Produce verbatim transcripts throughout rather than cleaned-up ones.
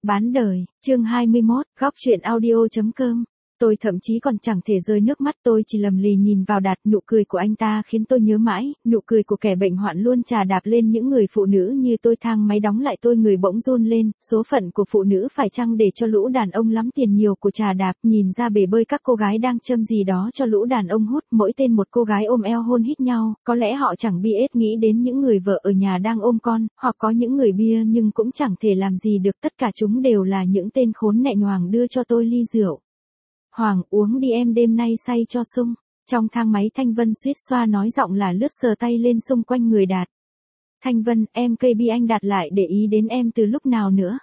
Bán đời, chương hai mươi mốt, góc truyện audio chấm com. Tôi thậm chí còn chẳng thể rơi nước mắt, tôi chỉ lầm lì nhìn vào Đạt, nụ cười của anh ta khiến tôi nhớ mãi, nụ cười của kẻ bệnh hoạn luôn chà đạp lên những người phụ nữ như tôi. Thang máy đóng lại, tôi người bỗng run lên, số phận của phụ nữ phải chăng để cho lũ đàn ông lắm tiền nhiều của chà đạp, nhìn ra bể bơi các cô gái đang châm gì đó cho lũ đàn ông hút, mỗi tên một cô gái ôm eo hôn hít nhau, có lẽ họ chẳng bi ết nghĩ đến những người vợ ở nhà đang ôm con, hoặc có những người bia nhưng cũng chẳng thể làm gì được, tất cả chúng đều là những tên khốn nạn. Hoàng đưa cho tôi ly rượu. Hoàng, uống đi em, đêm nay say cho sung. Trong thang máy Thanh Vân suýt xoa nói giọng là lướt sờ tay lên xung quanh người Đạt. Thanh Vân, em ca bê anh Đạt lại để ý đến em từ lúc nào nữa?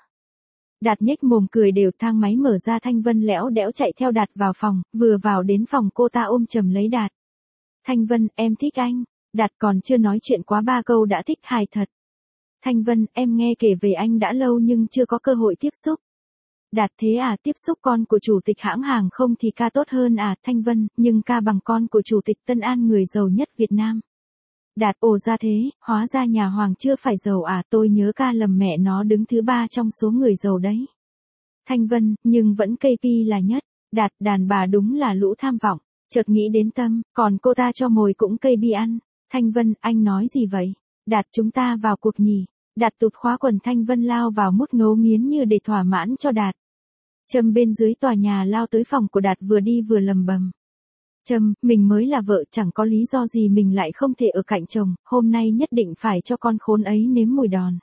Đạt nhếch mồm cười đều. Thang máy mở ra, Thanh Vân lẽo đẽo chạy theo Đạt vào phòng, vừa vào đến phòng cô ta ôm chầm lấy Đạt. Thanh Vân, em thích anh. Đạt còn chưa nói chuyện quá ba câu đã thích, hài thật. Thanh Vân, em nghe kể về anh đã lâu nhưng chưa có cơ hội tiếp xúc. Đạt, thế à, tiếp xúc con của chủ tịch hãng hàng không thì ca tốt hơn à? Thanh Vân, nhưng ca bằng con của chủ tịch Tân An, người giàu nhất Việt Nam. Đạt, ồ ra thế, hóa ra nhà Hoàng chưa phải giàu à, tôi nhớ ca lầm, mẹ nó đứng thứ ba trong số người giàu đấy. Thanh Vân, nhưng vẫn ca pê là nhất. Đạt, đàn bà đúng là lũ tham vọng, chợt nghĩ đến Tâm, còn cô ta cho mồi cũng ca pê ăn. Thanh Vân, anh nói gì vậy? Đạt, chúng ta vào cuộc nhỉ? Đạt tụt khóa quần, Thanh Vân lao vào mút ngấu nghiến như để thỏa mãn cho Đạt. Trâm bên dưới tòa nhà lao tới phòng của Đạt, vừa đi vừa lầm bầm. Trâm, mình mới là vợ, chẳng có lý do gì mình lại không thể ở cạnh chồng, hôm nay nhất định phải cho con khốn ấy nếm mùi đòn.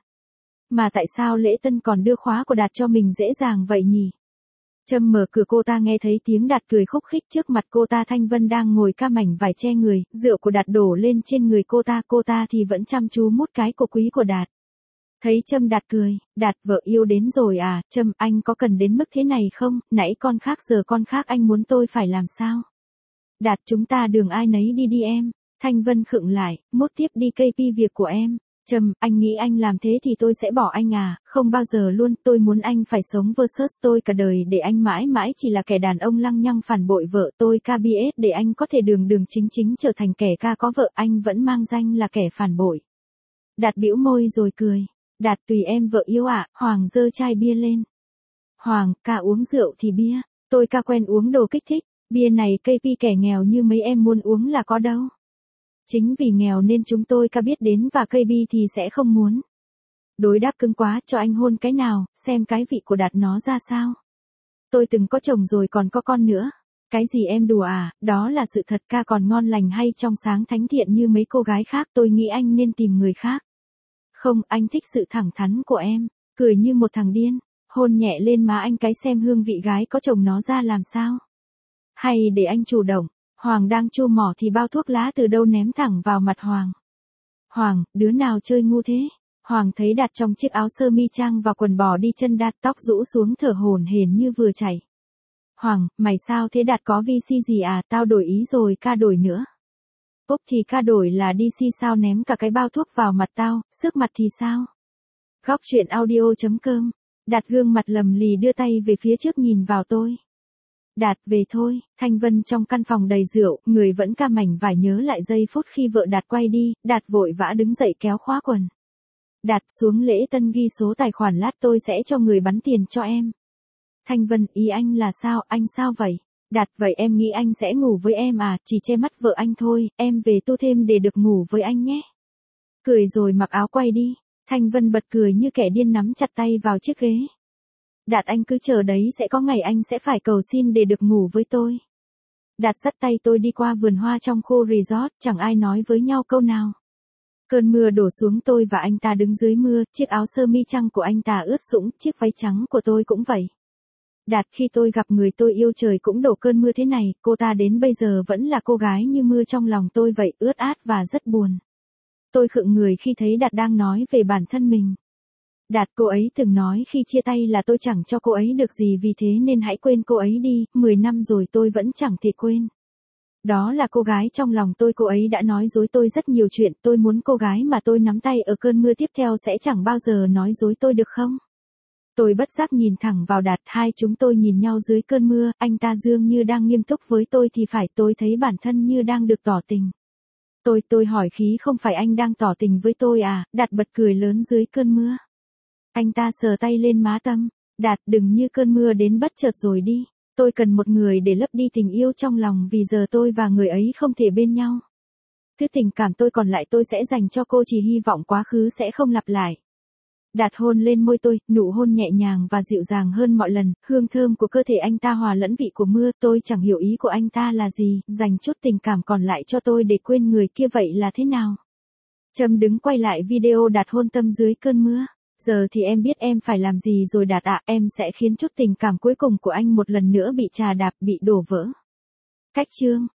Mà tại sao Lễ Tân còn đưa khóa của Đạt cho mình dễ dàng vậy nhỉ? Trâm mở cửa, cô ta nghe thấy tiếng Đạt cười khúc khích trước mặt cô ta. Thanh Vân đang ngồi ca mảnh vải che người, rượu của Đạt đổ lên trên người cô ta, cô ta thì vẫn chăm chú mút cái cổ quý của Đạt. Thấy Trâm, Đạt cười. Đạt, vợ yêu đến rồi à? Trâm, anh có cần đến mức thế này không? Nãy con khác giờ con khác, anh muốn tôi phải làm sao? Đạt, chúng ta đường ai nấy đi đi em. Thanh Vân khựng lại, mốt tiếp đi ca pê việc của em. Trâm, anh nghĩ anh làm thế thì tôi sẽ bỏ anh à? Không bao giờ luôn, tôi muốn anh phải sống versus tôi cả đời, để anh mãi mãi chỉ là kẻ đàn ông lăng nhăng phản bội vợ tôi. ca bê ét để anh có thể đường đường chính chính trở thành kẻ ca có vợ, anh vẫn mang danh là kẻ phản bội. Đạt bĩu môi rồi cười. Đạt, tùy em vợ yêu ạ. Hoàng giơ chai bia lên. Hoàng, ca uống rượu thì bia. Tôi ca quen uống đồ kích thích. Bia này ca pê kẻ nghèo như mấy em muốn uống là có đâu. Chính vì nghèo nên chúng tôi ca biết đến và ca bê thì sẽ không muốn. Đối đáp cứng quá, cho anh hôn cái nào, xem cái vị của Đạt nó ra sao. Tôi từng có chồng rồi còn có con nữa. Cái gì em đùa à, đó là sự thật. Ca còn ngon lành hay trong sáng thánh thiện như mấy cô gái khác, tôi nghĩ anh nên tìm người khác. Không, anh thích sự thẳng thắn của em, cười như một thằng điên, hôn nhẹ lên má anh cái xem hương vị gái có chồng nó ra làm sao. Hay để anh chủ động. Hoàng đang chu mỏ thì bao thuốc lá từ đâu ném thẳng vào mặt Hoàng. Hoàng, đứa nào chơi ngu thế? Hoàng thấy Đạt trong chiếc áo sơ mi trang và quần bò đi chân Đạt, tóc rũ xuống thở hổn hển như vừa chảy. Hoàng, mày sao thế? Đạt, có vi xê gì à? Tao đổi ý rồi, ca đổi nữa. Úp thì ca đổi là đê xê sao, ném cả cái bao thuốc vào mặt tao, sức mặt thì sao? Góc truyện audio chấm com. Đạt gương mặt lầm lì đưa tay về phía trước nhìn vào tôi. Đạt, về thôi. Thanh Vân trong căn phòng đầy rượu, người vẫn ca mảnh vải nhớ lại giây phút khi vợ Đạt quay đi, Đạt vội vã đứng dậy kéo khóa quần. Đạt, xuống Lễ Tân ghi số tài khoản, lát tôi sẽ cho người bắn tiền cho em. Thanh Vân, ý anh là sao? Anh sao vậy? Đạt, vậy em nghĩ anh sẽ ngủ với em à? Chỉ che mắt vợ anh thôi, em về tu thêm để được ngủ với anh nhé. Cười rồi mặc áo quay đi. Thanh Vân bật cười như kẻ điên, nắm chặt tay vào chiếc ghế. Đạt, anh cứ chờ đấy, sẽ có ngày anh sẽ phải cầu xin để được ngủ với tôi. Đạt dắt tay tôi đi qua vườn hoa trong khu resort, chẳng ai nói với nhau câu nào. Cơn mưa đổ xuống, tôi và anh ta đứng dưới mưa, chiếc áo sơ mi trắng của anh ta ướt sũng, chiếc váy trắng của tôi cũng vậy. Đạt, khi tôi gặp người tôi yêu trời cũng đổ cơn mưa thế này, cô ta đến bây giờ vẫn là cô gái như mưa trong lòng tôi vậy, ướt át và rất buồn. Tôi khựng người khi thấy Đạt đang nói về bản thân mình. Đạt, cô ấy từng nói khi chia tay là tôi chẳng cho cô ấy được gì, vì thế nên hãy quên cô ấy đi, mười năm rồi tôi vẫn chẳng thể quên. Đó là cô gái trong lòng tôi, cô ấy đã nói dối tôi rất nhiều chuyện, tôi muốn cô gái mà tôi nắm tay ở cơn mưa tiếp theo sẽ chẳng bao giờ nói dối tôi được không? Tôi bất giác nhìn thẳng vào Đạt, hai chúng tôi nhìn nhau dưới cơn mưa, anh ta dường như đang nghiêm túc với tôi thì phải, tôi thấy bản thân như đang được tỏ tình. Tôi, tôi hỏi khí không phải anh đang tỏ tình với tôi à? Đạt bật cười lớn dưới cơn mưa. Anh ta sờ tay lên má Tâm. Đạt, đừng như cơn mưa đến bất chợt rồi đi. Tôi cần một người để lấp đi tình yêu trong lòng vì giờ tôi và người ấy không thể bên nhau. Thứ tình cảm tôi còn lại tôi sẽ dành cho cô, chỉ hy vọng quá khứ sẽ không lặp lại. Đạt hôn lên môi tôi, nụ hôn nhẹ nhàng và dịu dàng hơn mọi lần, hương thơm của cơ thể anh ta hòa lẫn vị của mưa, tôi chẳng hiểu ý của anh ta là gì, dành chút tình cảm còn lại cho tôi để quên người kia vậy là thế nào. Trâm đứng quay lại video Đạt hôn Tâm dưới cơn mưa. Giờ thì em biết em phải làm gì rồi Đạt ạ, em sẽ khiến chút tình cảm cuối cùng của anh một lần nữa bị trà đạp, bị đổ vỡ. Cách chương